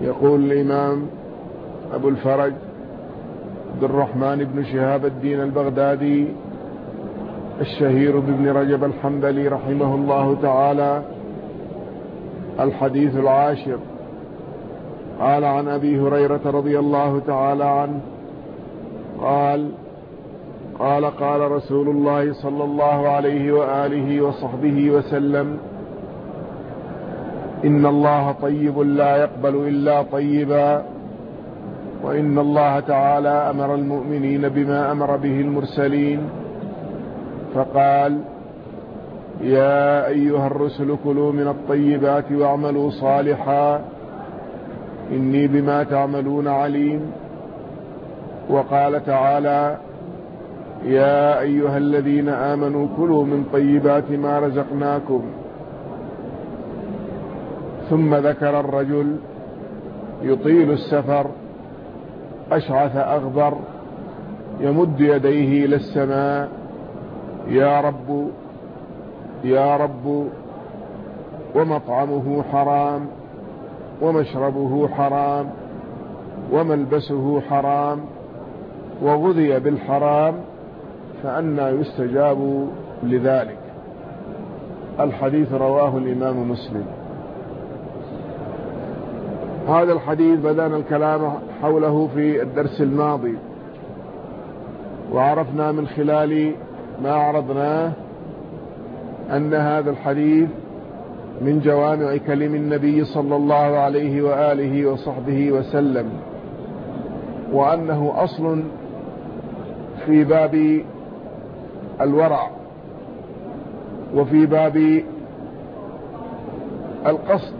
يقول الإمام أبو الفرج عبد الرحمن بن شهاب الدين البغدادي الشهير بابن رجب الحنبلي رحمه الله تعالى: الحديث العاشر. قال عن أبي هريرة رضي الله تعالى عنه قال رسول الله صلى الله عليه وآله وصحبه وسلم: إن الله طيب لا يقبل إلا طيبا، وإن الله تعالى أمر المؤمنين بما أمر به المرسلين، فقال: يا أيها الرسل كلوا من الطيبات واعملوا صالحا إني بما تعملون عليم. وقال تعالى: يا أيها الذين آمنوا كلوا من طيبات ما رزقناكم. ثم ذكر الرجل يطيل السفر أشعث أغبر يمد يديه إلى السماء: يا رب يا رب، ومطعمه حرام ومشربه حرام وملبسه حرام وغذي بالحرام، فأنى يستجاب لذلك. الحديث رواه الإمام مسلم. هذا الحديث بدأنا الكلام حوله في الدرس الماضي، وعرفنا من خلال ما عرضناه أن هذا الحديث من جوامع كلم النبي صلى الله عليه وآله وصحبه وسلم، وأنه أصل في باب الورع وفي باب القصد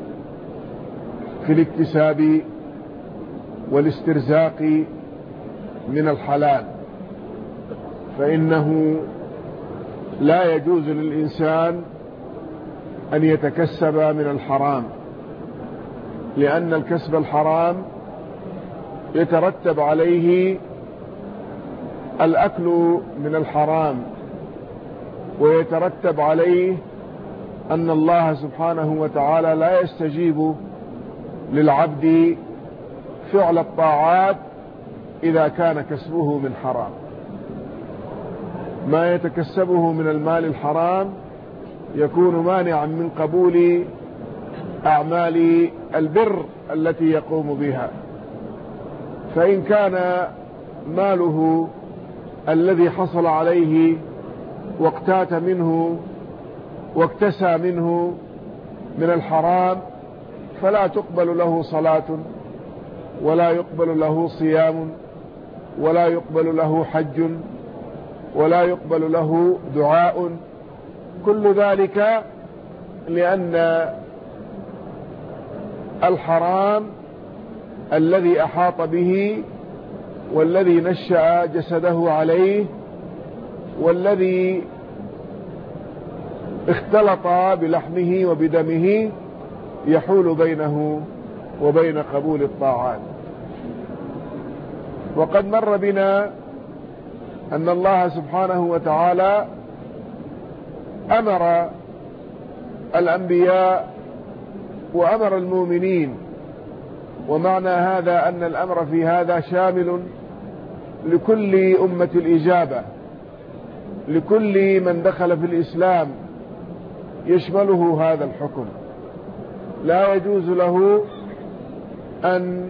في الاكتساب والاسترزاق من الحلال، فإنه لا يجوز للإنسان أن يتكسب من الحرام، لأن الكسب الحرام يترتب عليه الأكل من الحرام، ويترتب عليه أن الله سبحانه وتعالى لا يستجيب للعبد فعل الطاعات إذا كان كسبه من حرام. ما يتكسبه من المال الحرام يكون مانعا من قبول أعمال البر التي يقوم بها. فإن كان ماله الذي حصل عليه واقتات منه واكتسى منه من الحرام فلا تقبل له صلاة، ولا يقبل له صيام، ولا يقبل له حج، ولا يقبل له دعاء. كل ذلك لأن الحرام الذي أحاط به والذي نشأ جسده عليه والذي اختلط بلحمه وبدمه يحول بينه وبين قبول الطاعات. وقد مر بنا أن الله سبحانه وتعالى أمر الأنبياء وأمر المؤمنين، ومعنى هذا أن الأمر في هذا شامل لكل أمة الإجابة، لكل من دخل في الإسلام يشمله هذا الحكم. لا يجوز له أن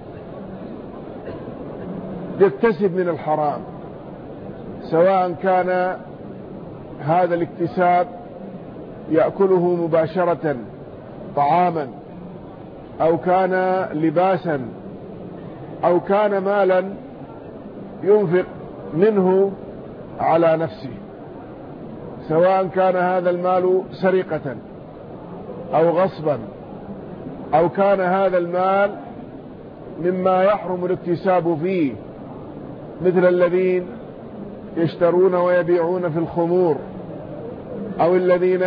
يكتسب من الحرام، سواء كان هذا الاكتساب يأكله مباشرة طعاما، أو كان لباسا، أو كان مالا ينفق منه على نفسه، سواء كان هذا المال سرقة أو غصبا، أو كان هذا المال مما يحرم الاكتساب فيه، مثل الذين يشترون ويبيعون في الخمور، أو الذين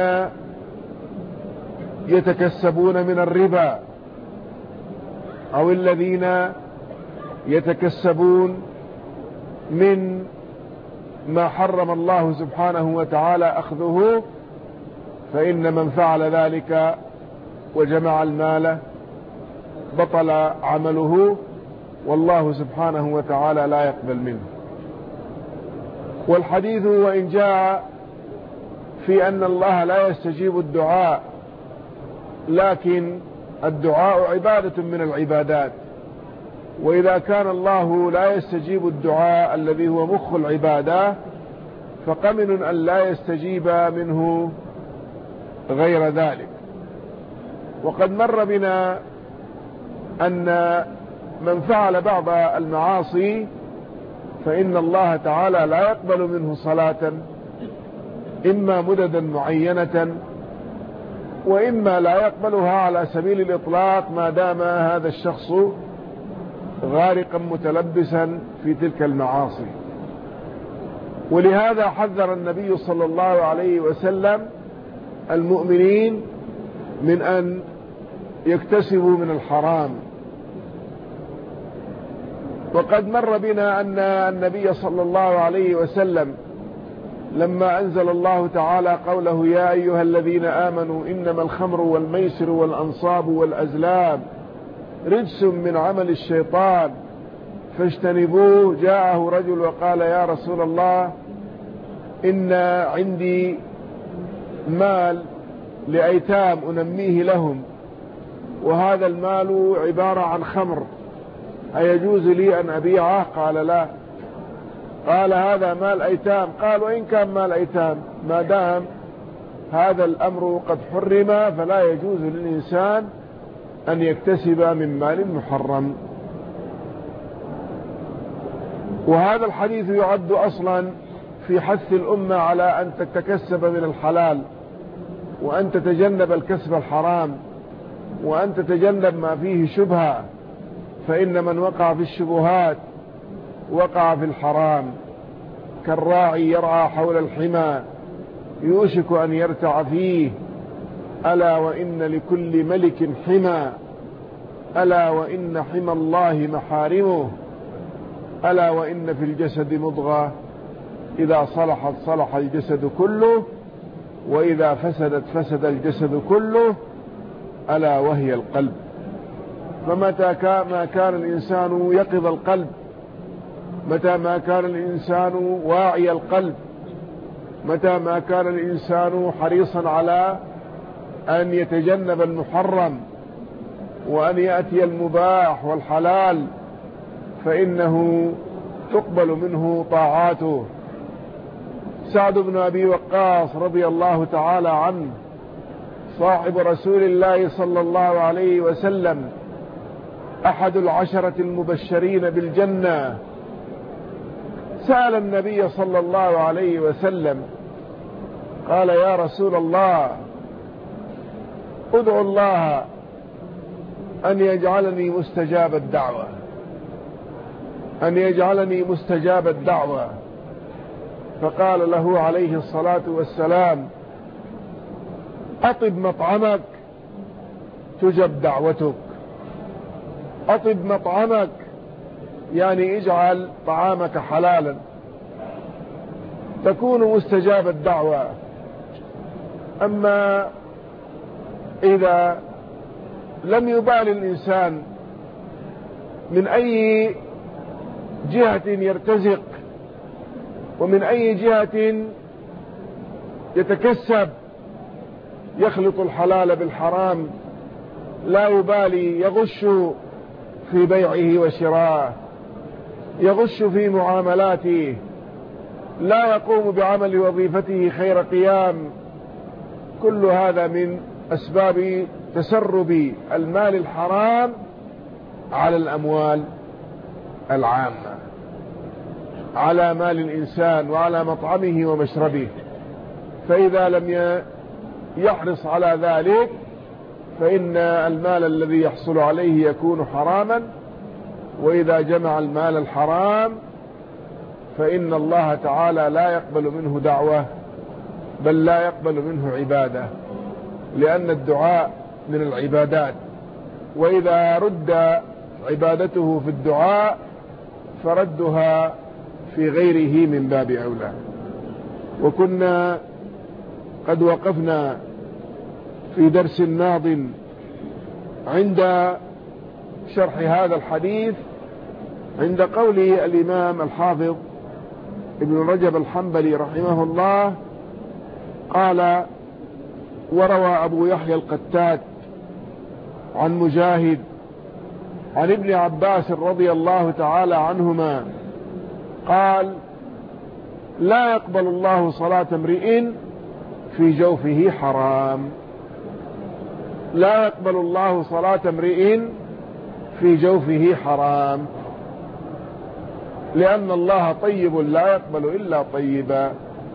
يتكسبون من الربا، أو الذين يتكسبون من ما حرم الله سبحانه وتعالى أخذه، فإن من فعل ذلك وجمع المال بطل عمله، والله سبحانه وتعالى لا يقبل منه. والحديث وإن جاء في أن الله لا يستجيب الدعاء، لكن الدعاء عبادة من العبادات، وإذا كان الله لا يستجيب الدعاء الذي هو مخ العبادة، فقمن أن لا يستجيب منه غير ذلك. وقد مر بنا أن من فعل بعض المعاصي فإن الله تعالى لا يقبل منه صلاة، إما مددا معينة، وإما لا يقبلها على سبيل الإطلاق ما دام هذا الشخص غارقا متلبسا في تلك المعاصي. ولهذا حذر النبي صلى الله عليه وسلم المؤمنين من أن يكتسبوا من الحرام. وقد مر بنا أن النبي صلى الله عليه وسلم لما أنزل الله تعالى قوله يا أيها الذين آمنوا إنما الخمر والميسر والأنصاب والأزلام رجس من عمل الشيطان فاجتنبوه، جاءه رجل وقال يا رسول الله إن عندي مال لأيتام أنميه لهم، وهذا المال عبارة عن خمر، أيجوز لي أن أبيعه؟ قال لا. قال هذا مال أيتام. قال وإن كان مال أيتام ما دام هذا الأمر قد حرم فلا يجوز للإنسان أن يكتسب من مال محرم. وهذا الحديث يعد أصلا في حث الأمة على أن تتكسب من الحلال، وأن تتجنب الكسب الحرام، وأن تتجنب ما فيه شبهة، فإن من وقع في الشبهات وقع في الحرام، كالراعي يرعى حول الحمى يوشك أن يرتع فيه، ألا وإن لكل ملك حمى، ألا وإن حمى الله محارمه، ألا وإن في الجسد مضغة إذا صلحت صلح الجسد كله، وإذا فسدت فسد الجسد كله، ألا وهي القلب. فمتى ما كان الإنسان يقظ القلب، متى ما كان الإنسان واعي القلب، متى ما كان الإنسان حريصا على أن يتجنب المحرم وأن يأتي المباح والحلال، فإنه تقبل منه طاعاته. سعد بن أبي وقاص رضي الله تعالى عنه صاحب رسول الله صلى الله عليه وسلم، أحد العشرة المبشرين بالجنة، سأل النبي صلى الله عليه وسلم قال يا رسول الله ادعو الله أن يجعلني مستجاب الدعوة، أن يجعلني مستجاب الدعوة. فقال له عليه الصلاة والسلام أطب مطعمك تجب دعوتك. أطب مطعمك يعني اجعل طعامك حلالا تكون مستجاب الدعوة. أما إذا لم يبال الإنسان من أي جهة يرتزق ومن أي جهة يتكسب، يخلط الحلال بالحرام، لا يبالي، يغش في بيعه وشرائه، يغش في معاملاته، لا يقوم بعمل وظيفته خير قيام. كل هذا من أسباب تسرب المال الحرام على الأموال العامة، على مال الإنسان وعلى مطعمه ومشربه. فإذا لم يحرص على ذلك فإن المال الذي يحصل عليه يكون حراما، وإذا جمع المال الحرام فإن الله تعالى لا يقبل منه دعوة، بل لا يقبل منه عبادة، لأن الدعاء من العبادات، وإذا رد عبادته في الدعاء فردها في غيره من باب أولى. وكنا قد وقفنا في درس ماض عند شرح هذا الحديث عند قوله الإمام الحافظ ابن رجب الحنبلي رحمه الله قال: وروى أبو يحيى القتات عن مجاهد عن ابن عباس رضي الله تعالى عنهما قال: لا يقبل الله صلاة امرئ في جوفه حرام. لا يقبل الله صلاة امرئ في جوفه حرام، لأن الله طيب لا يقبل إلا طيبا.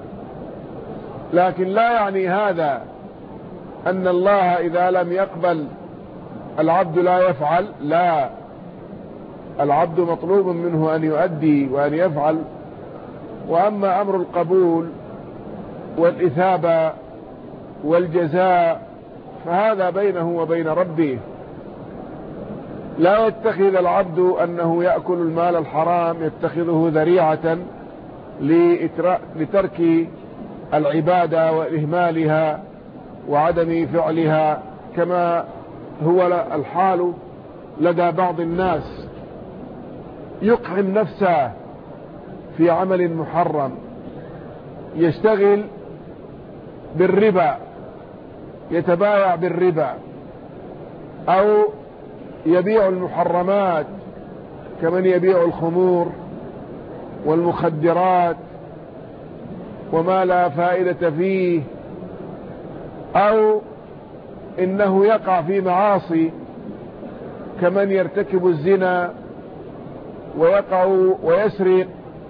لكن لا يعني هذا أن الله إذا لم يقبل العبد لا يفعل، لا، العبد مطلوب منه أن يؤدي وأن يفعل. وأما أمر القبول والإثابة والجزاء فهذا بينه وبين ربه. لا يتخذ العبد أنه يأكل المال الحرام يتخذه ذريعة لترك العبادة وإهمالها وعدم فعلها، كما هو الحال لدى بعض الناس، يقحم نفسه في عمل محرم، يشتغل بالربا، يتبايع بالربا، أو يبيع المحرمات كمن يبيع الخمور والمخدرات وما لا فائدة فيه، أو إنه يقع في معاصي كمن يرتكب الزنا ويقع ويسرق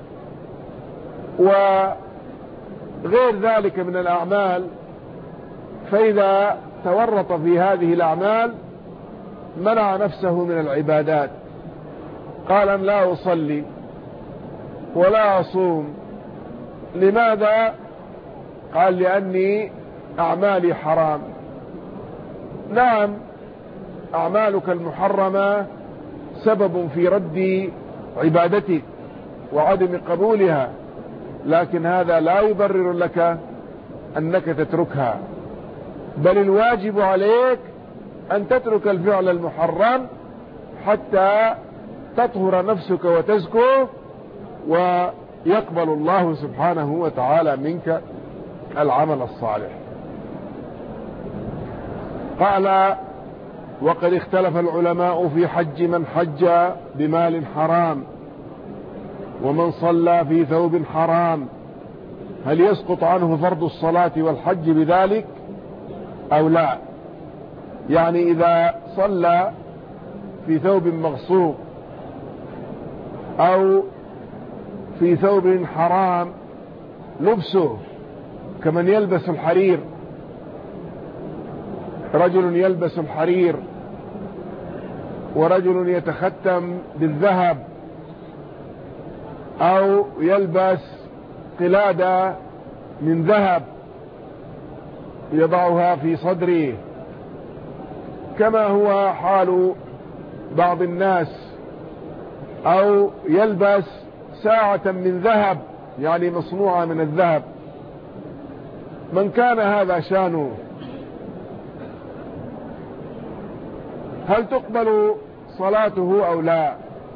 وغير ذلك من الأعمال. فإذا تورط في هذه الأعمال منع نفسه من العبادات، قال: أن لا أصلي ولا أصوم. لماذا؟ قال: لأني أعمالي حرام. نعم، أعمالك المحرمة سبب في رد عبادتك وعدم قبولها، لكن هذا لا يبرر لك أنك تتركها، بل الواجب عليك أن تترك الفعل المحرم حتى تطهر نفسك وتزكو ويقبل الله سبحانه وتعالى منك العمل الصالح. قال: وقد اختلف العلماء في حج من حج بمال حرام ومن صلى في ثوب حرام، هل يسقط عنه فرض الصلاة والحج بذلك أو لا؟ يعني إذا صلى في ثوب مغصوب أو في ثوب حرام لبسه، كمن يلبس الحرير، رجل يلبس الحرير ورجل يتختم بالذهب أو يلبس قلادة من ذهب يضعها في صدره، كما هو حال بعض الناس، أو يلبس ساعة من ذهب يعني مصنوعة من الذهب. من كان هذا شانه، هل تقبل صلاته أو لا؟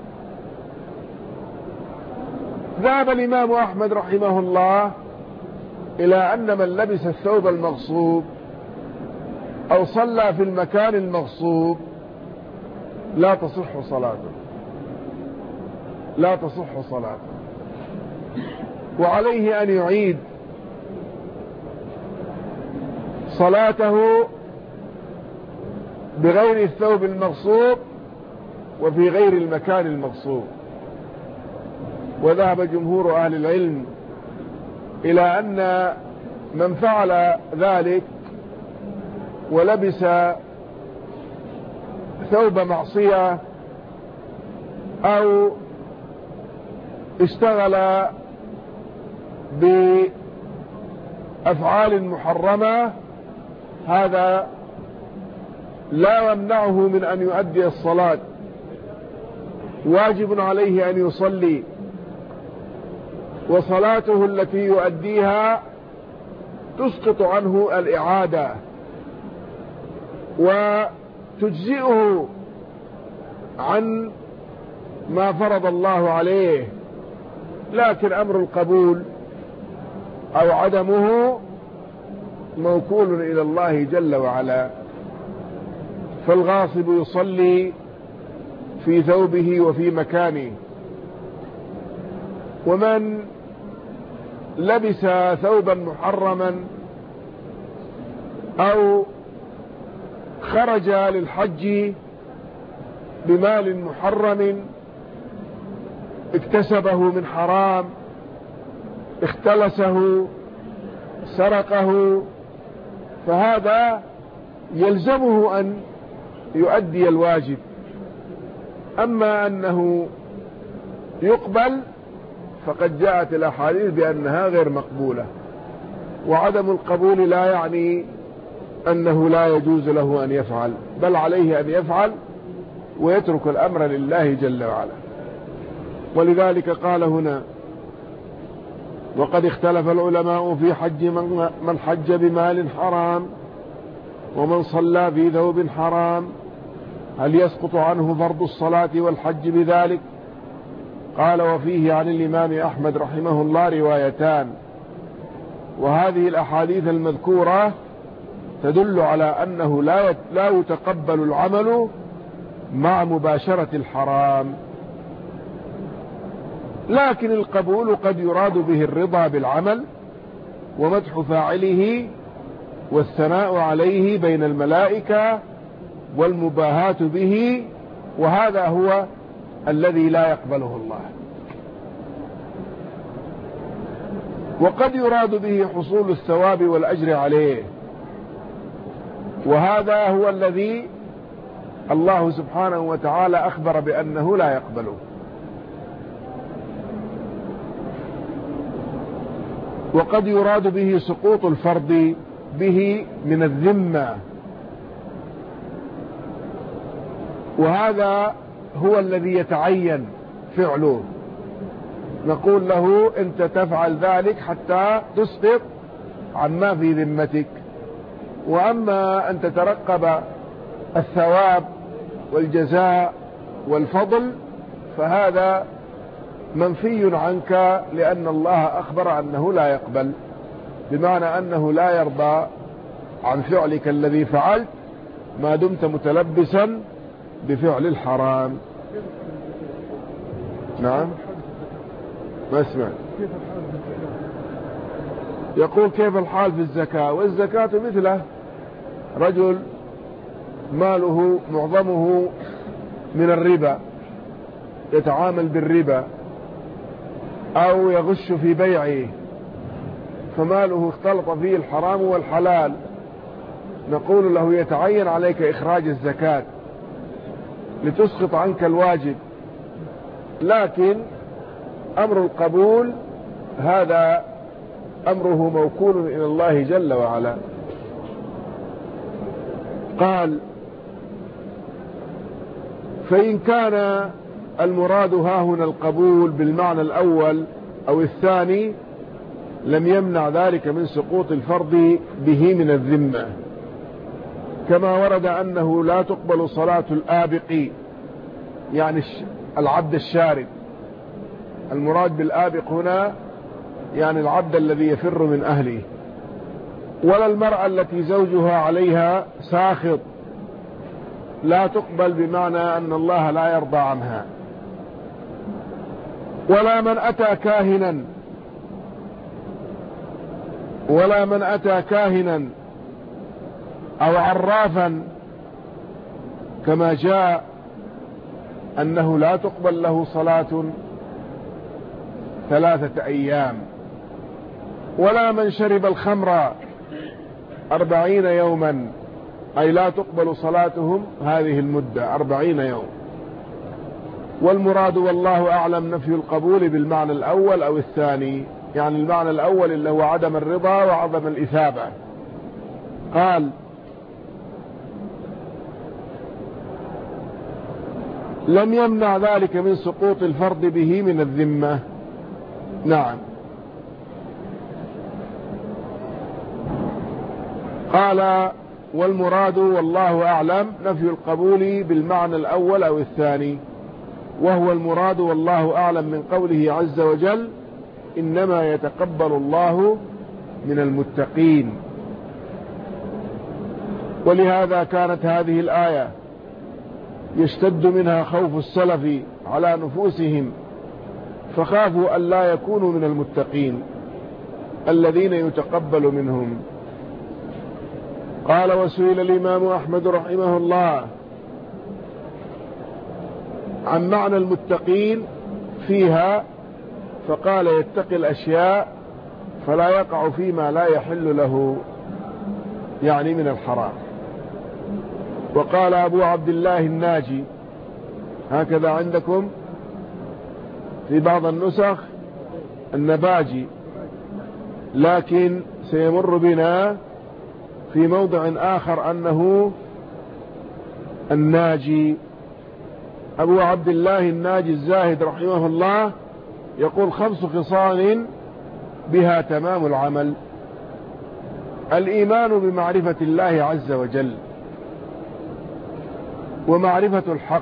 ذهب الإمام أحمد رحمه الله إلى أن من لبس الثوب المغصوب أو صلى في المكان المغصوب لا تصح صلاته، لا تصح صلاته، وعليه أن يعيد صلاته بغير الثوب المغصوب وفي غير المكان المغصوب. وذهب جمهور أهل العلم إلى أن من فعل ذلك ولبس ثوب معصية أو اشتغل بأفعال محرمة، هذا لا يمنعه من أن يؤدي الصلاة، واجب عليه أن يصلي، وصلاته التي يؤديها تسقط عنه الإعادة وتجزئه عن ما فرض الله عليه، لكن أمر القبول أو عدمه موكول إلى الله جل وعلا. فالغاصب يصلي في ثوبه وفي مكانه، ومن لبس ثوبا محرما أو خرج للحج بمال محرم اكتسبه من حرام، اختلسه، سرقه، فهذا يلزمه أن يؤدي الواجب. أما أنه يقبل فقد جاءت الأحاديث بأنها غير مقبولة، وعدم القبول لا يعني أنه لا يجوز له أن يفعل، بل عليه أن يفعل ويترك الأمر لله جل وعلا. ولذلك قال هنا: وقد اختلف العلماء في حج من حج بمال حرام ومن صلى في ثوب حرام، هل يسقط عنه فرض الصلاة والحج بذلك؟ قال: وفيه عن الإمام أحمد رحمه الله روايتان، وهذه الأحاديث المذكورة تدل على أنه لا يتقبل العمل مع مباشرة الحرام، لكن القبول قد يراد به الرضا بالعمل ومدح فاعله والثناء عليه بين الملائكة والمباهاة به، وهذا هو الذي لا يقبله الله. وقد يراد به حصول الثواب والأجر عليه، وهذا هو الذي الله سبحانه وتعالى أخبر بأنه لا يقبله. وقد يراد به سقوط الفرض به من الذمة، وهذا هو الذي يتعين فعله، نقول له أنت تفعل ذلك حتى تسقط عما في ذمتك. وأما أن تترقب الثواب والجزاء والفضل فهذا منفي عنك، لأن الله أخبر أنه لا يقبل، بمعنى أنه لا يرضى عن فعلك الذي فعلت ما دمت متلبسا بفعل الحرام. نعم، ما اسمع. يقول: كيف الحال في الزكاة؟ والزكاة مثله، رجل ماله معظمه من الربا، يتعامل بالربا أو يغش في بيعه، فماله اختلط فيه الحرام والحلال، نقول له: يتعين عليك إخراج الزكاة لتسقط عنك الواجب، لكن أمر القبول هذا أمره موكول إلى الله جل وعلا. قال: فإن كان المراد هاهنا القبول بالمعنى الأول أو الثاني لم يمنع ذلك من سقوط الفرض به من الذمة، كما ورد أنه لا تقبل صلاة الآبق، يعني العبد الشارد. المراد بالآبق هنا يعني العبد الذي يفر من أهله، ولا المرأة التي زوجها عليها ساخط، لا تقبل بمعنى أن الله لا يرضى عنها، ولا من أتى كاهنا أو عرافا، كما جاء أنه لا تقبل له صلاة 3 أيام، ولا من شرب الخمر 40 يوما، أي لا تقبل صلاتهم هذه المدة 40 يوم. والمراد والله أعلم نفي القبول بالمعنى الأول أو الثاني، يعني المعنى الأول اللي هو عدم الرضا وعدم الإثابة. قال: لم يمنع ذلك من سقوط الفرض به من الذمة. نعم. قال: والمراد والله أعلم نفي القبول بالمعنى الأول أو الثاني، وهو المراد والله أعلم من قوله عز وجل إنما يتقبل الله من المتقين. ولهذا كانت هذه الآية يشتد منها خوف السلف على نفوسهم، فخافوا أن لا يكونوا من المتقين الذين يتقبل منهم. قال وسئل الإمام أحمد رحمه الله عن معنى المتقين فيها، فقال يتقي الأشياء فلا يقع فيما لا يحل له، يعني من الحرام. وقال أبو عبد الله الناجي، هكذا عندكم في بعض النسخ النباجي، لكن سيمر بنا في موضع آخر أنه الناجي. أبو عبد الله الناجي الزاهد رحمه الله يقول 5 خصال بها تمام العمل: الإيمان بمعرفة الله عز وجل، ومعرفة الحق،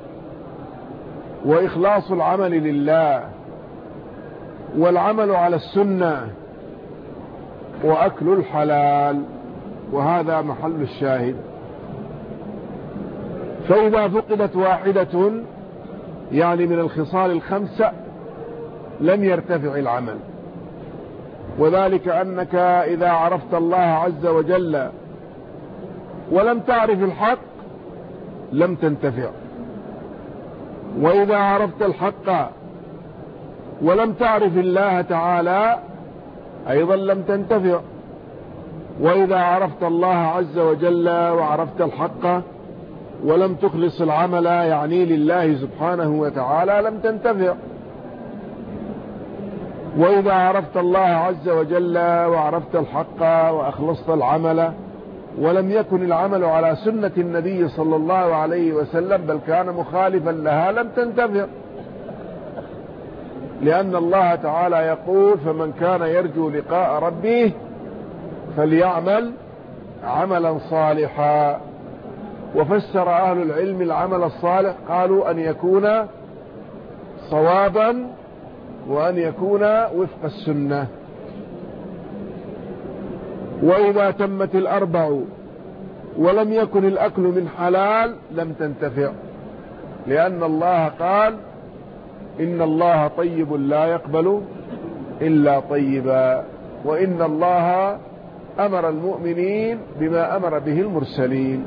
وإخلاص العمل لله، والعمل على السنة، وأكل الحلال. وهذا محل الشاهد. فإذا فقدت واحدة يعني من الخصال ال5 لم يرتفع العمل، وذلك أنك إذا عرفت الله عز وجل ولم تعرف الحق لم تنتفع، وإذا عرفت الحق ولم تعرف الله تعالى أيضا لم تنتفع، وإذا عرفت الله عز وجل وعرفت الحق ولم تخلص العمل يعني لله سبحانه وتعالى لم تنتفع، وإذا عرفت الله عز وجل وعرفت الحق وأخلصت العمل ولم يكن العمل على سنة النبي صلى الله عليه وسلم بل كان مخالفا لها لم تنتفع، لأن الله تعالى يقول فمن كان يرجو لقاء ربه فليعمل عملا صالحا. وفسر أهل العلم العمل الصالح قالوا أن يكون صوابا وأن يكون وفق السنة. وإذا تمت ال4 ولم يكن الأكل من حلال لم تنتفع، لأن الله قال إن الله طيب لا يقبل إلا طيبا، وإن الله أمر المؤمنين بما أمر به المرسلين.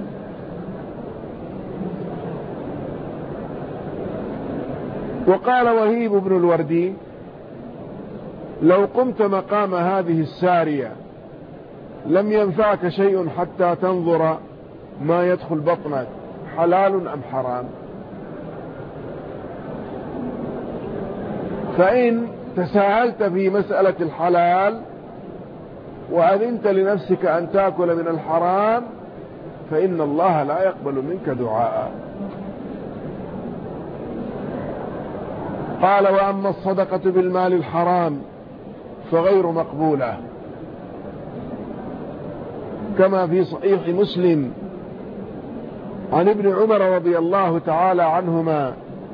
وقال وهيب بن الوردي لو قمت مقام هذه السارية لم ينفعك شيء حتى تنظر ما يدخل بطنك حلال أم حرام، فإن تساهلت في مسألة الحلال وأذنت لنفسك أن تأكل من الحرام فإن الله لا يقبل منك دعاء. قال وأما الصدقة بالمال الحرام فغير مقبولة، كما في صحيح مسلم عن ابن عمر رضي الله تعالى عنهما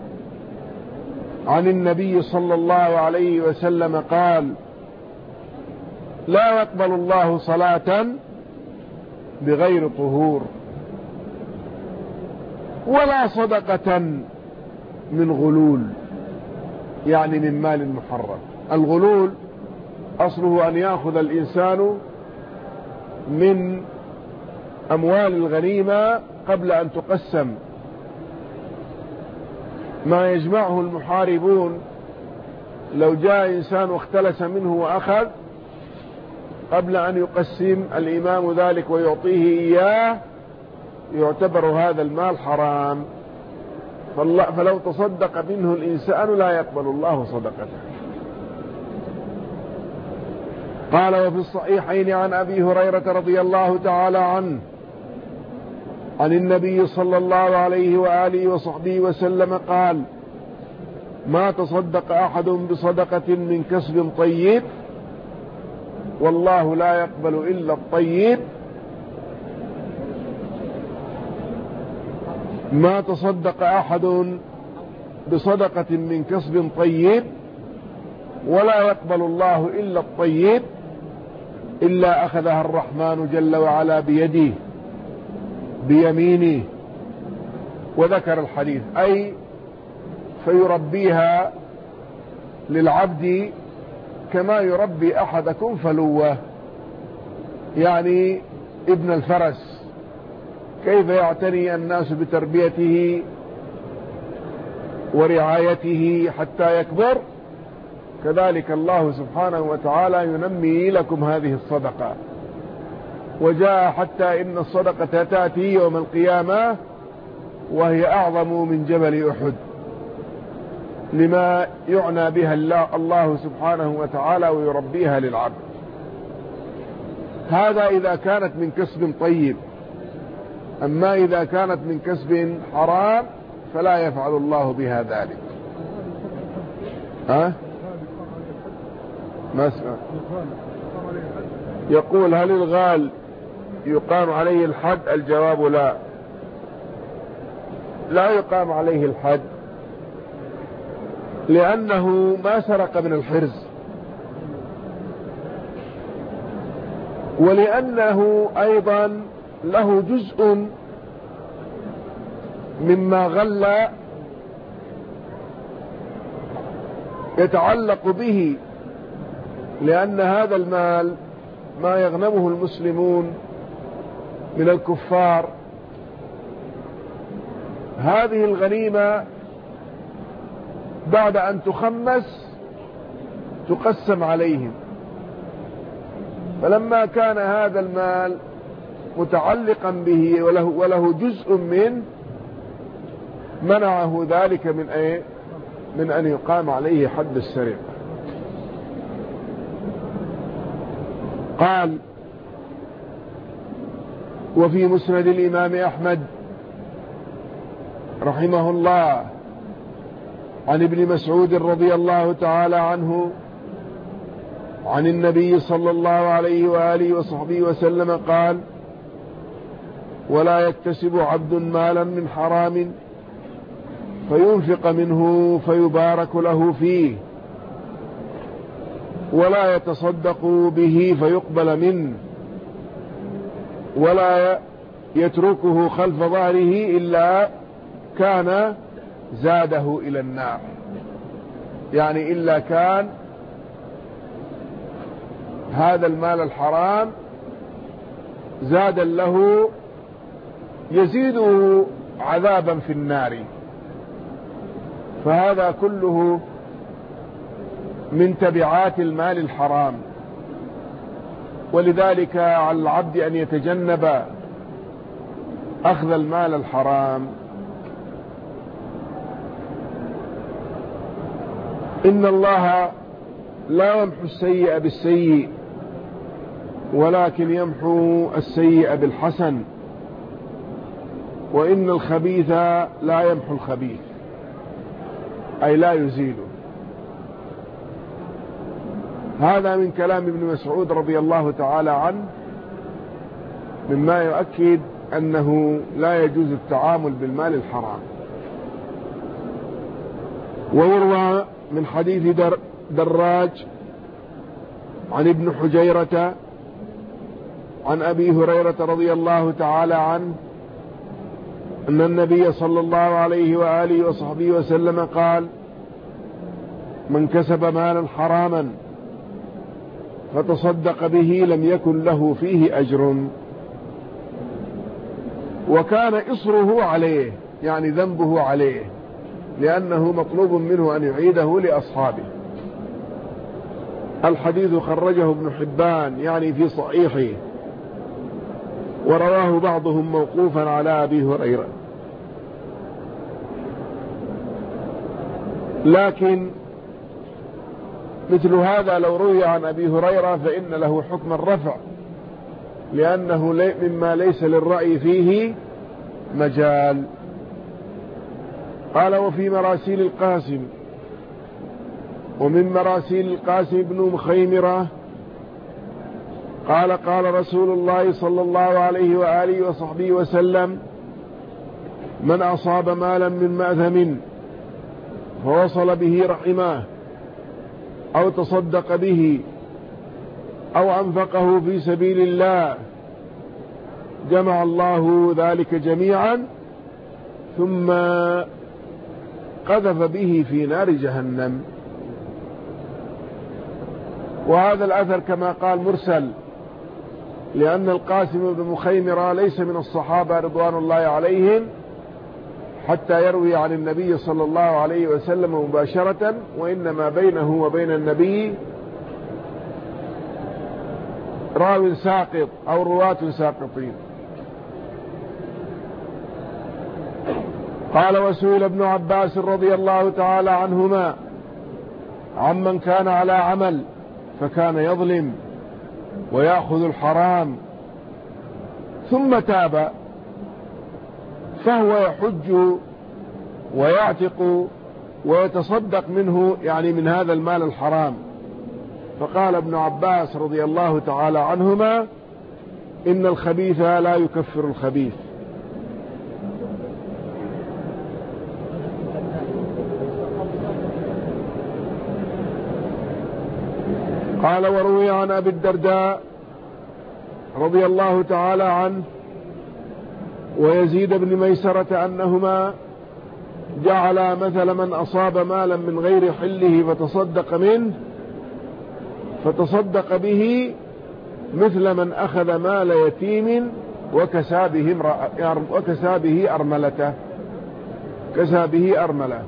عن النبي صلى الله عليه وسلم قال لا يقبل الله صلاة بغير طهور ولا صدقة من غلول، يعني من مال محرم. الغلول أصله أن يأخذ الإنسان من أموال الغنيمة قبل أن تقسم، ما يجمعه المحاربون لو جاء إنسان واختلس منه وأخذ قبل أن يقسم الإمام ذلك ويعطيه إياه يعتبر هذا المال حرام، فلو تصدق منه الإنسان لا يقبل الله صدقته. قال وفي الصحيحين عن أبي هريرة رضي الله تعالى عنه عن النبي صلى الله عليه وآله وصحبه وسلم قال ما تصدق أحد بصدقة من كسب طيب والله لا يقبل إلا الطيب ما تصدق أحد بصدقة من كسب طيب ولا يقبل الله إلا الطيب إلا أخذها الرحمن جل وعلا بيده بيمينه. وذكر الحديث أي فيربيها للعبد كما يربي أحدكم فلوه، يعني ابن الفرس كيف يعتني الناس بتربيته ورعايته حتى يكبر، كذلك الله سبحانه وتعالى ينمي لكم هذه الصدقة. وجاء حتى إن الصدقة تأتي يوم القيامة وهي أعظم من جبل أحد، لما يعنى بها الله سبحانه وتعالى ويربيها للعبد. هذا إذا كانت من كسب طيب، أما إذا كانت من كسب حرام فلا يفعل الله بها ذلك. ما اسمع. يقول هل الغال يقام عليه الحد؟ الجواب لا، لا يقام عليه الحد، لأنه ما سرق من الحرز، ولأنه أيضا له جزء مما غل يتعلق به، لأن هذا المال ما يغنمه المسلمون من الكفار، هذه الغنيمة بعد أن تخمس تقسم عليهم، فلما كان هذا المال متعلقا به وله جزء منه منعه ذلك من أن يقام عليه حد السرقة. قال وفي مسند الإمام أحمد رحمه الله عن ابن مسعود رضي الله تعالى عنه عن النبي صلى الله عليه وآله وصحبه وسلم قال ولا يكتسب عبد مالا من حرام فينفق منه فيبارك له فيه ولا يتصدق به فيقبل منه ولا يتركه خلف ظهره إلا كان زاده إلى النار، يعني إلا كان هذا المال الحرام زادا له يزيده عذابا في النار. فهذا كله من تبعات المال الحرام، ولذلك على العبد أن يتجنب أخذ المال الحرام. إن الله لا يمحو السيئ بالسيئ ولكن يمحو السيئ بالحسن، وإن الخبيث لا يمحو الخبيث أي لا يزيله. هذا من كلام ابن مسعود رضي الله تعالى عنه مما يؤكد أنه لا يجوز التعامل بالمال الحرام. ويروى من حديث دراج عن ابن حجيرة عن أبي هريرة رضي الله تعالى عنه أن النبي صلى الله عليه وآله وصحبه وسلم قال من كسب مالا حراما فتصدق به لم يكن له فيه أجر وكان إصره عليه، يعني ذنبه عليه، لأنه مطلوب منه أن يعيده لأصحابه. الحديث خرجه ابن حبان يعني في صحيحه، ورواه بعضهم موقوفا على أبي هريرة. لكن مثل هذا لو روي عن أبي هريرة فإن له حكم الرفع، لأنه مما ليس للرأي فيه مجال. قال وفي مراسيل القاسم، ومن مراسيل القاسم بن مخيمرة قال قال رسول الله صلى الله عليه وآله وصحبه وسلم من أصاب مالا من مأثم فوصل به رحمه أو تصدق به أو أنفقه في سبيل الله جمع الله ذلك جميعا ثم قذف به في نار جهنم. وهذا الأثر كما قال مرسل، لأن القاسم بن مخيمرة ليس من الصحابة رضوان الله عليهم حتى يروي عن النبي صلى الله عليه وسلم مباشرة، وإنما بينه وبين النبي راو ساقط أو رواة ساقطين. قال: وسئل ابن عباس رضي الله تعالى عنهما عمن كان على عمل فكان يظلم ويأخذ الحرام ثم تاب فهو يحج ويعتق ويتصدق منه، يعني من هذا المال الحرام. فقال ابن عباس رضي الله تعالى عنهما: إن الخبيث لا يكفر الخبيث. قال: وروي عن أبي الدرداء رضي الله تعالى عنه ويزيد بن ميسرة أنهما جعل مثل من أصاب مالا من غير حله فتصدق منه فتصدق به مثل من أخذ مال يتيم وكسى به أرملته، كسى به أرملة.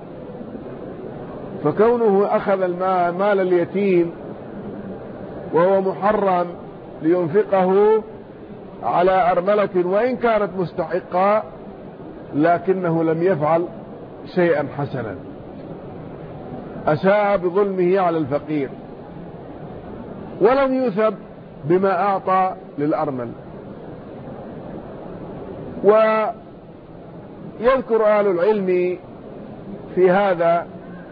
فكونه أخذ مال اليتيم وهو محرم لينفقه على أرملة وإن كانت مستحقة، لكنه لم يفعل شيئا حسنا، أساء بظلمه على الفقير ولم يثب بما أعطى للأرمل. ويذكر أهل العلم في هذا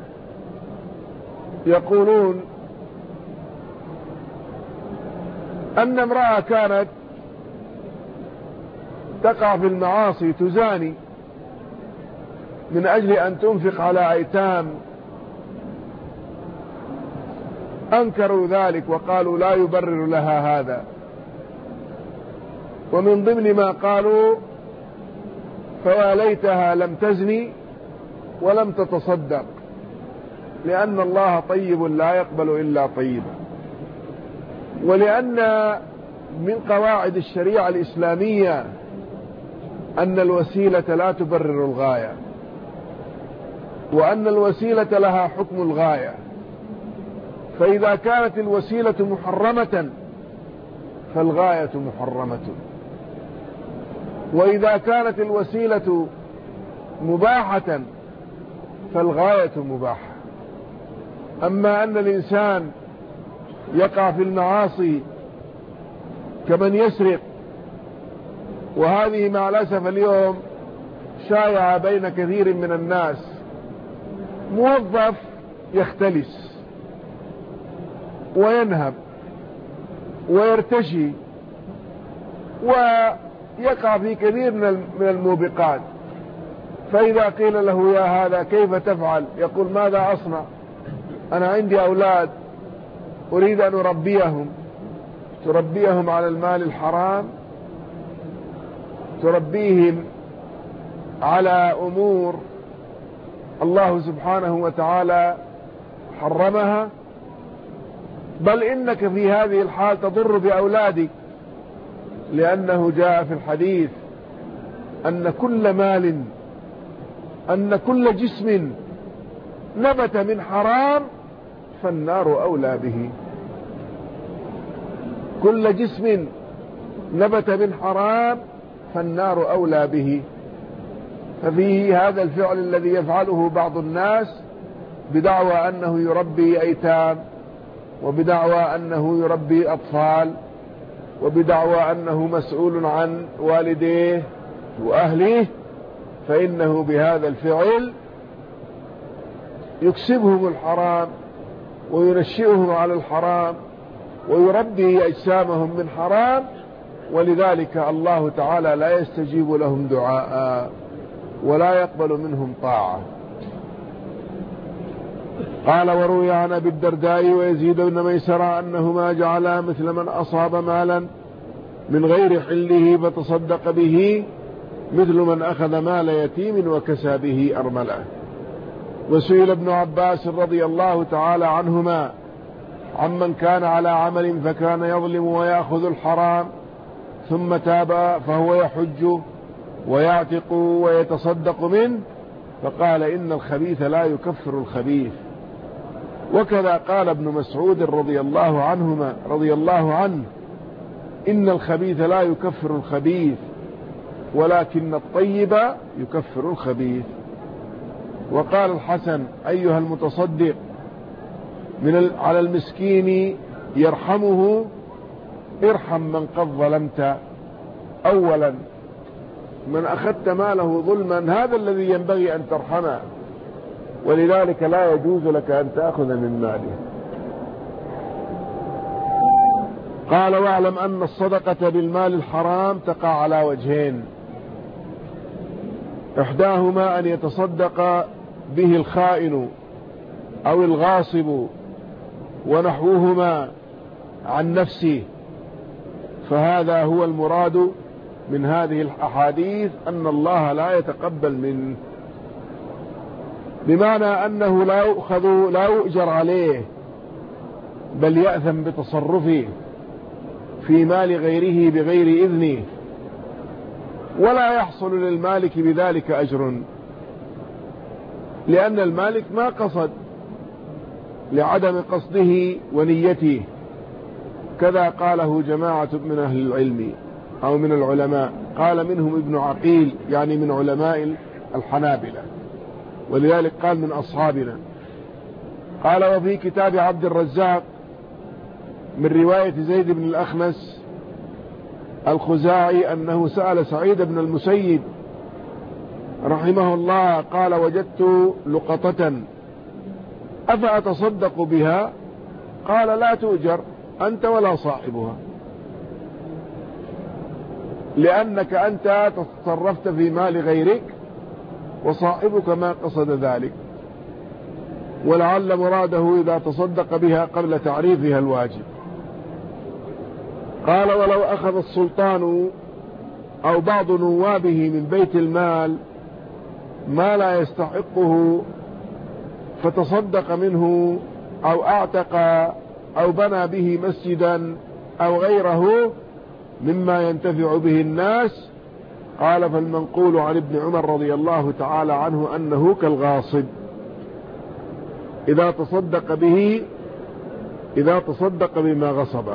يقولون أن امرأة كانت تقع في المعاصي تزاني من أجل أن تنفق على أيتام، أنكروا ذلك وقالوا لا يبرر لها هذا. ومن ضمن ما قالوا: فيا ليتها لم تزني ولم تتصدق، لأن الله طيب لا يقبل إلا طيبا. ولأن من قواعد الشريعة الإسلامية أن الوسيلة لا تبرر الغاية، وأن الوسيلة لها حكم الغاية. فإذا كانت الوسيلة محرمة فالغاية محرمة، وإذا كانت الوسيلة مباحة فالغاية مباحة. أما أن الإنسان يقع في المعاصي كمن يسرق، وهذه مع الأسف اليوم شائعة بين كثير من الناس، موظف يختلس وينهب ويرتشي ويقع في كثير من الموبقات، فإذا قيل له: يا هذا كيف تفعل؟ يقول: ماذا أصنع؟ أنا عندي أولاد أريد أن أربيهم. تربيهم على المال الحرام، تربيهم على أمور الله سبحانه وتعالى حرمها، بل إنك في هذه الحال تضر بأولادك، لأنه جاء في الحديث أن كل جسم نبت من حرام فالنار أولى به. كل جسم نبت من حرام فالنار أولى به. ففيه هذا الفعل الذي يفعله بعض الناس بدعوى أنه يربي أيتام، وبدعوى أنه يربي أطفال، وبدعوى أنه مسؤول عن والديه وأهله، فإنه بهذا الفعل يكسبهم الحرام وينشئهم على الحرام ويربي أجسامهم من حرام، ولذلك الله تعالى لا يستجيب لهم دعاء. ولا يقبل منهم طاعة. قال وروي عن أبي الدرداء ويزيد بن ميسرة أنهما جعلا مثل من أصاب مالا من غير حله فتصدق به مثل من أخذ مال يتيم وكسى به أرملة. وسئل ابن عباس رضي الله تعالى عنهما عمن كان على عمل فكان يظلم ويأخذ الحرام ثم تاب فهو يحج ويعتق ويتصدق منه، فقال إن الخبيث لا يكفر الخبيث. وكذا قال ابن مسعود رضي الله عنه إن الخبيث لا يكفر الخبيث ولكن الطيب يكفر الخبيث. وقال الحسن أيها المتصدق على المسكين يرحمه ارحم من قد ظلمت. أولا من أخذت ماله ظلما هذا الذي ينبغي أن ترحمه، ولذلك لا يجوز لك أن تأخذ من ماله. قال واعلم أن الصدقة بالمال الحرام تقع على وجهين: إحداهما أن يتصدق به الخائن أو الغاصب ونحوهما عن نفسه، فهذا هو المراد من هذه الأحاديث أن الله لا يتقبل منه، بمعنى أنه لا يؤجر عليه بل يأثم بتصرفه في مال غيره بغير إذنه، ولا يحصل للمالك بذلك أجر لأن المالك ما قصد لعدم قصده ونيته. كذا قاله جماعة من أهل العلم أو من العلماء، قال منهم ابن عقيل يعني من علماء الحنابلة، ولذلك قال من أصحابنا. قال وفي كتاب عبد الرزاق من رواية زيد بن الأخنس الخزاعي أنه سأل سعيد بن المسيب رحمه الله قال وجدت لقطة أفأتصدق بها؟ قال لا تؤجر أنت ولا صاحبها، لأنك أنت تصرفت في مال غيرك وصاحبك ما قصد ذلك، ولعل مراده إذا تصدق بها قبل تعريفها الواجب. قال ولو أخذ السلطان أو بعض نوابه من بيت المال ما لا يستحقه فتصدق منه أو أعتق أو بنى به مسجدا أو غيره مما ينتفع به الناس، قال فالمنقول عن ابن عمر رضي الله تعالى عنه أنه كالغاصب إذا تصدق بما غصبه.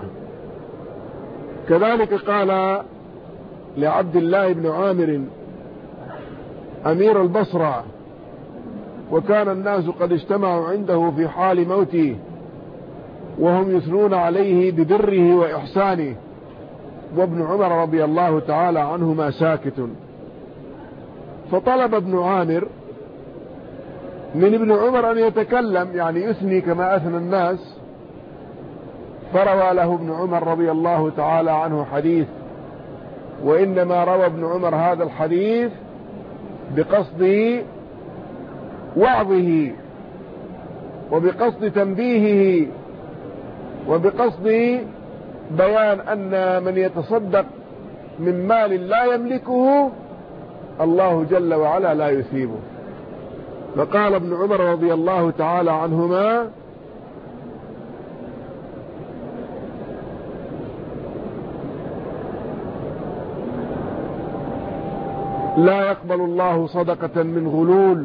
كذلك قال لعبد الله بن عامر أمير البصرة وكان الناس قد اجتمعوا عنده في حال موته وهم يثنون عليه ببره وإحسانه، وابن عمر رضي الله تعالى عنهما ساكت، فطلب ابن عامر من ابن عمر أن يتكلم يعني يثني كما أثنى الناس، فروى له ابن عمر رضي الله تعالى عنه حديث، وإنما روى ابن عمر هذا الحديث بقصد وعظه وبقصد تنبيهه وبقصد بيان أن من يتصدق من مال لا يملكه الله جل وعلا لا يثيبه. فقال ابن عمر رضي الله تعالى عنهما لا يقبل الله صدقة من غلول،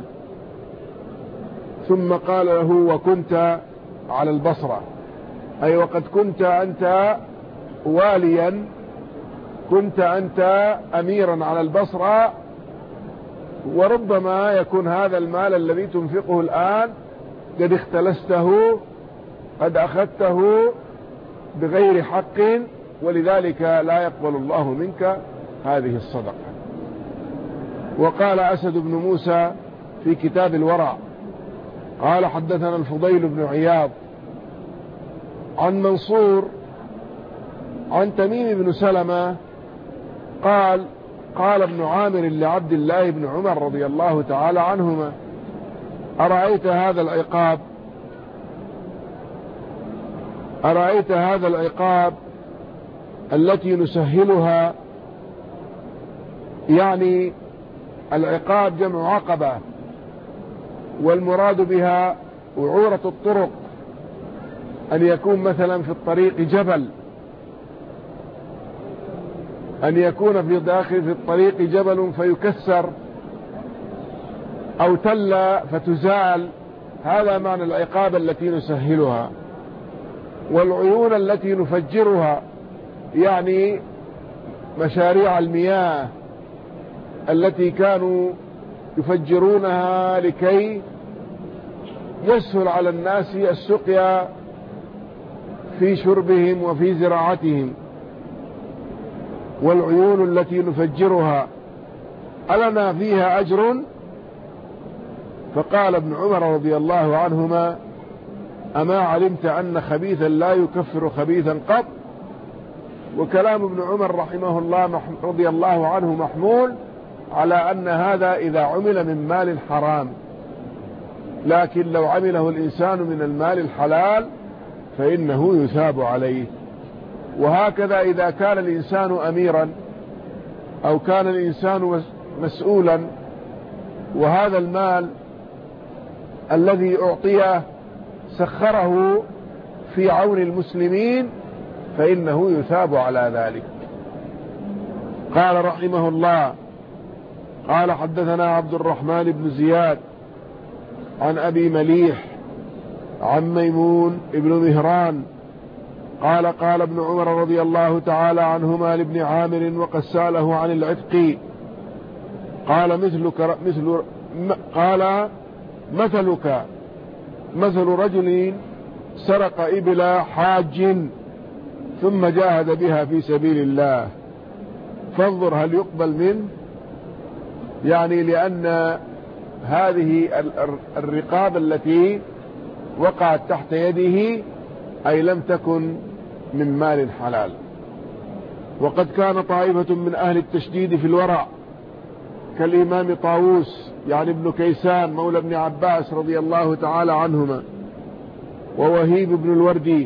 ثم قال له وكنت على البصرة، أي وقد كنت أنت واليا، كنت أنت أميرا على البصرة، وربما يكون هذا المال الذي تنفقه الآن قد اختلسته قد أخذته بغير حق، ولذلك لا يقبل الله منك هذه الصدقة. وقال أسد بن موسى في كتاب الورع قال حدثنا الفضيل بن عياض عن منصور عن تميم بن سلمة قال قال ابن عامر لعبد الله بن عمر رضي الله تعالى عنهما: أرأيت هذا العقاب التي نسهلها، يعني العقاب جمع عقبة، والمراد بها وعورة الطرق، أن يكون مثلا في الطريق جبل، أن يكون في الطريق جبل فيكسر، أو تلة فتزال، هذا معنى العقاب التي نسهلها. والعيون التي نفجرها، يعني مشاريع المياه التي كانوا يفجرونها لكي يسهل على الناس السقيا في شربهم وفي زراعتهم. والعيون التي نفجرها ألنا فيها أجر؟ فقال ابن عمر رضي الله عنهما: أما علمت أن خبيثا لا يكفر خبيثا قط؟ وكلام ابن عمر رحمه الله رضي الله عنه محمول على أن هذا إذا عمل من مال حرام، لكن لو عمله الإنسان من المال الحلال فإنه يثاب عليه. وهكذا إذا كان الإنسان أميرا أو كان الإنسان مسؤولا، وهذا المال الذي أعطيه سخره في عون المسلمين فإنه يثاب على ذلك. قال رحمه الله: قال حدثنا عبد الرحمن بن زياد عن أبي مليح عن ميمون بن مهران قال: قال ابن عمر رضي الله تعالى عنهما لابن عامر وقد سأله عن العتق، قال: مثلك مثل رجل سرق إبل حاج ثم جاهد بها في سبيل الله، فانظر هل يقبل منه. يعني لأن هذه الرقاب التي وقعت تحت يده أي لم تكن من مال حلال. وقد كان طائفة من أهل التشديد في الورع كالإمام طاووس يعني ابن كيسان مولى ابن عباس رضي الله تعالى عنهما، ووهيب بن الوردي،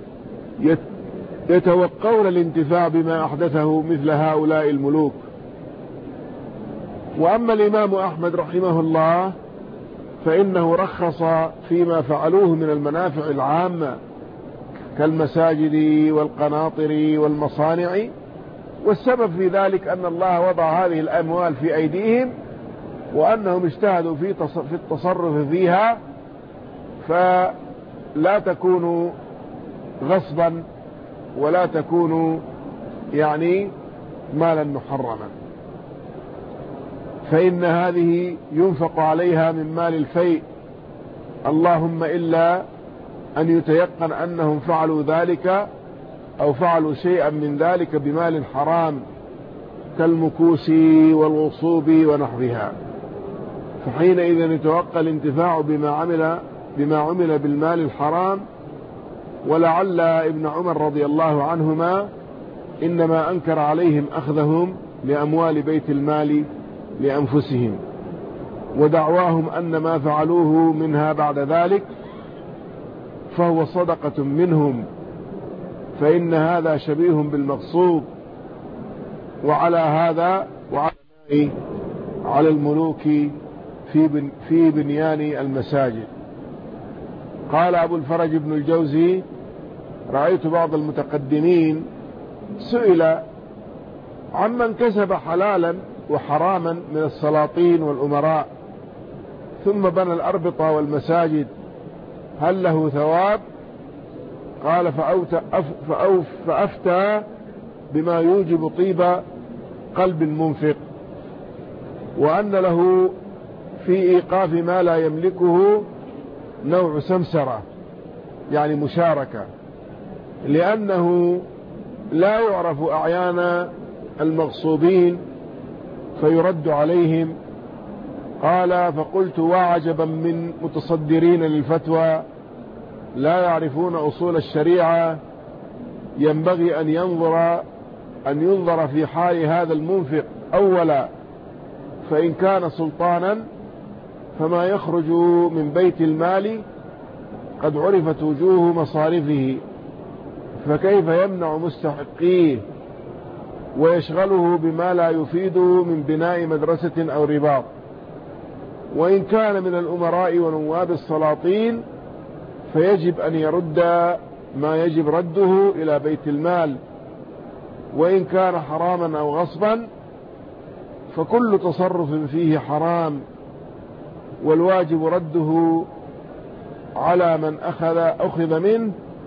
يتوقون الانتفاع بما أحدثه مثل هؤلاء الملوك. وأما الإمام أحمد رحمه الله فإنه رخص فيما فعلوه من المنافع العامة كالمساجد والقناطر والمصانع، والسبب في ذلك أن الله وضع هذه الأموال في أيديهم وأنهم اجتهدوا في التصرف فيها، فلا تكون غصبا ولا تكون يعني مالا محرما، فإن هذه ينفق عليها من مال الفيء، اللهم إلا أن يتيقن أنهم فعلوا ذلك أو فعلوا شيئا من ذلك بمال حرام كالمكوس والغصوب ونحوها، فحينئذ يتوقع الانتفاع بما عمل بالمال الحرام. ولعل ابن عمر رضي الله عنهما إنما أنكر عليهم أخذهم لأموال بيت المال لأنفسهم، ودعواهم أن ما فعلوه منها بعد ذلك فهو صدقة منهم، فإن هذا شبيه بالمقصود. وعلى هذا على الملوك في بنيان المساجد. قال أبو الفرج بن الجوزي: رأيت بعض المتقدمين سئل عمن كسب حلالا وحراما من السلاطين والأمراء ثم بنى الأربطة والمساجد هل له ثواب؟ قال: فأفتى بما يوجب طيب قلب المنفق، وأن له في إيقاف ما لا يملكه نوع سمسرة يعني مشاركة، لأنه لا يعرف أعيان المغصوبين فيرد عليهم. قال: فقلت: وعجبا من متصدرين للفتوى لا يعرفون أصول الشريعة، ينبغي أن ينظر في حال هذا المنفق أولا فإن كان سلطانا فما يخرج من بيت المال قد عرفت وجوه مصارفه، فكيف يمنع مستحقيه ويشغله بما لا يفيد من بناء مدرسة أو رباط؟ وإن كان من الأمراء ونواب السلاطين فيجب أن يرد ما يجب رده إلى بيت المال، وإن كان حراما أو غصبا فكل تصرف فيه حرام، والواجب رده على من أخذ منه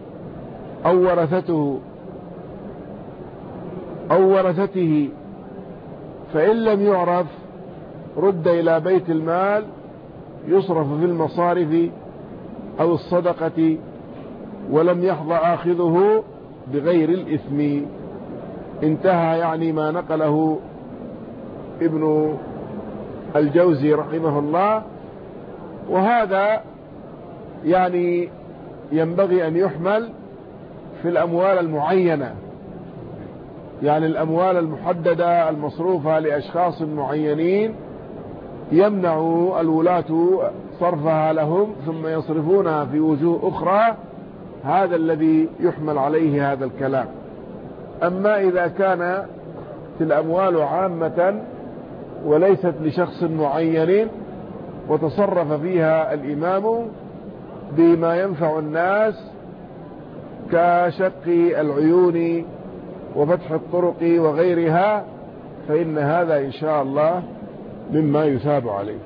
أو ورثته، فإن لم يعرف رد إلى بيت المال يصرف في المصارف أو الصدقة، ولم يحظى آخذه بغير الإثم. انتهى يعني ما نقله ابن الجوزي رحمه الله. وهذا يعني ينبغي أن يحمل في الأموال المعينة، يعني الأموال المحددة المصروفة لأشخاص معينين يمنع الولاة صرفها لهم ثم يصرفونها في وجوه أخرى، هذا الذي يحمل عليه هذا الكلام. أما إذا كانت الأموال عامة وليست لشخص معين وتصرف فيها الإمام بما ينفع الناس كشق العيون وفتح الطرق وغيرها، فإن هذا إن شاء الله مما يثاب عليه.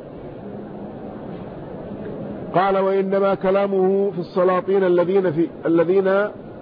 قال: وإنما كلامه في السلاطين الذين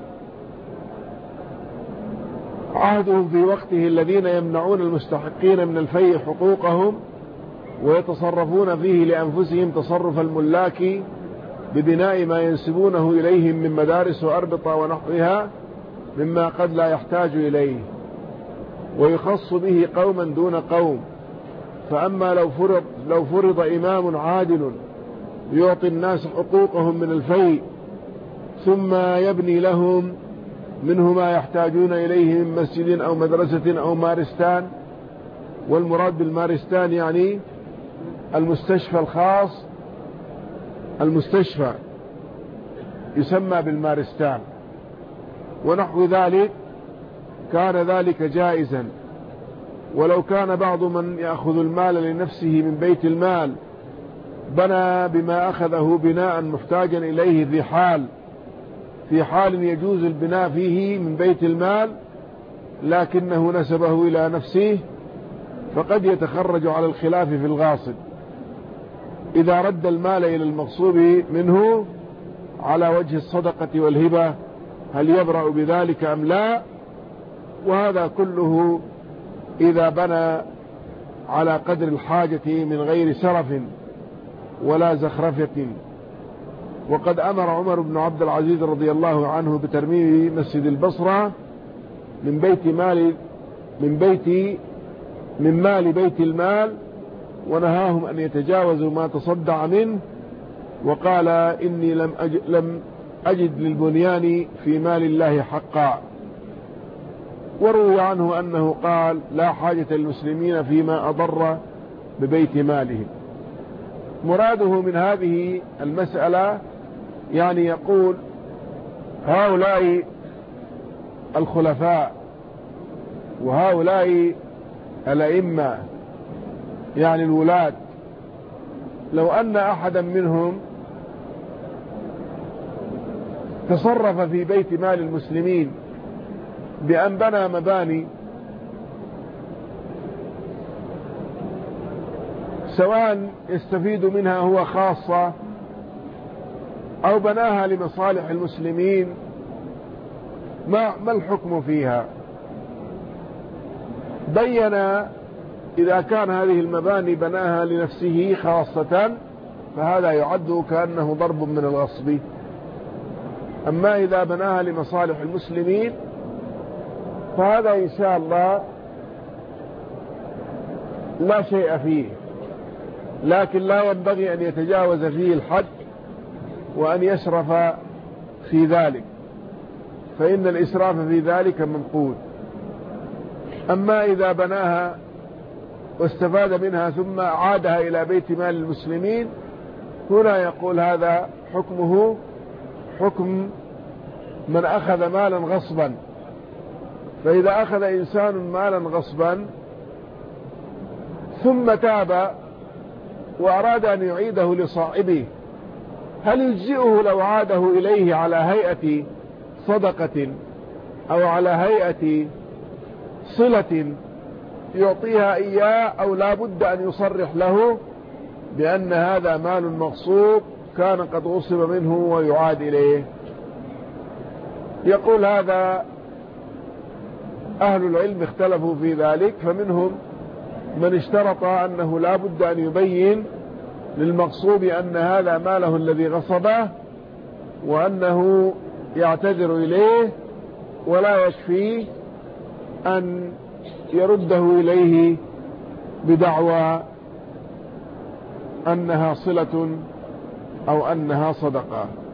عهدهم في وقته الذين يمنعون المستحقين من الفيء حقوقهم ويتصرفون فيه لأنفسهم تصرف الملاك ببناء ما ينسبونه إليهم من مدارس وأربطة ونحوها مما قد لا يحتاج إليه، ويخص به قوما دون قوم. فأما لو فرض إمام عادل يعطي الناس حقوقهم من الفيء ثم يبني لهم منه ما يحتاجون إليه من مسجد أو مدرسة أو مارستان، والمراد بالمارستان يعني المستشفى الخاص، المستشفى يسمى بالمارستان ونحو ذلك، كان ذلك جائزا. ولو كان بعض من يأخذ المال لنفسه من بيت المال بنى بما أخذه بناء محتاجا إليه في حال يجوز البناء فيه من بيت المال لكنه نسبه إلى نفسه، فقد يتخرج على الخلاف في الغاصب إذا رد المال إلى المغصوب منه على وجه الصدقة والهبة، هل يبرأ بذلك أم لا؟ وهذا كله إذا بنى على قدر الحاجة من غير سرف ولا زخرفة. وقد أمر عمر بن عبد العزيز رضي الله عنه بترميم مسجد البصرة من مال بيت المال، ونهاهم أن يتجاوزوا ما تصدع منه، وقال: إني لم أجد للبنيان في مال الله حقا. وروي عنه أنه قال: لا حاجة للمسلمين فيما أضر ببيت مالهم. مراده من هذه المسألة يعني يقول هؤلاء الخلفاء وهؤلاء الأئمة يعني الولاة، لو أن أحدا منهم تصرف في بيت مال المسلمين بأن بنى مباني سواء يستفيد منها هو خاصة أو بناها لمصالح المسلمين، ما الحكم فيها؟ بين إذا كان هذه المباني بناها لنفسه خاصة فهذا يعد كأنه ضرب من الغصب. أما إذا بناها لمصالح المسلمين فهذا إن شاء الله لا شيء فيه، لكن لا ينبغي أن يتجاوز فيه الحد وأن يسرف في ذلك، فإن الإسراف في ذلك منقود. أما إذا بناها واستفاد منها ثم عادها إلى بيت مال المسلمين، هنا يقول هذا حكمه حكم من أخذ مالا غصبا. فإذا أخذ إنسان مالا غصبا ثم تاب وأراد أن يعيده لصاحبه، هل يجزئه لو عاده إليه على هيئة صدقة أو على هيئة صلة يعطيها إياه، أو لا بد أن يصرح له بأن هذا مال مغصوب كان قد غصب منه ويعاد إليه؟ يقول هذا أهل العلم اختلفوا في ذلك، فمنهم من اشترط أنه لا بد أن يبين للمغصوب أن هذا ماله الذي غصبه وأنه يعتذر إليه ولا يكفيه أن يرده إليه بدعوى أنها صلة أو أنها صدقة.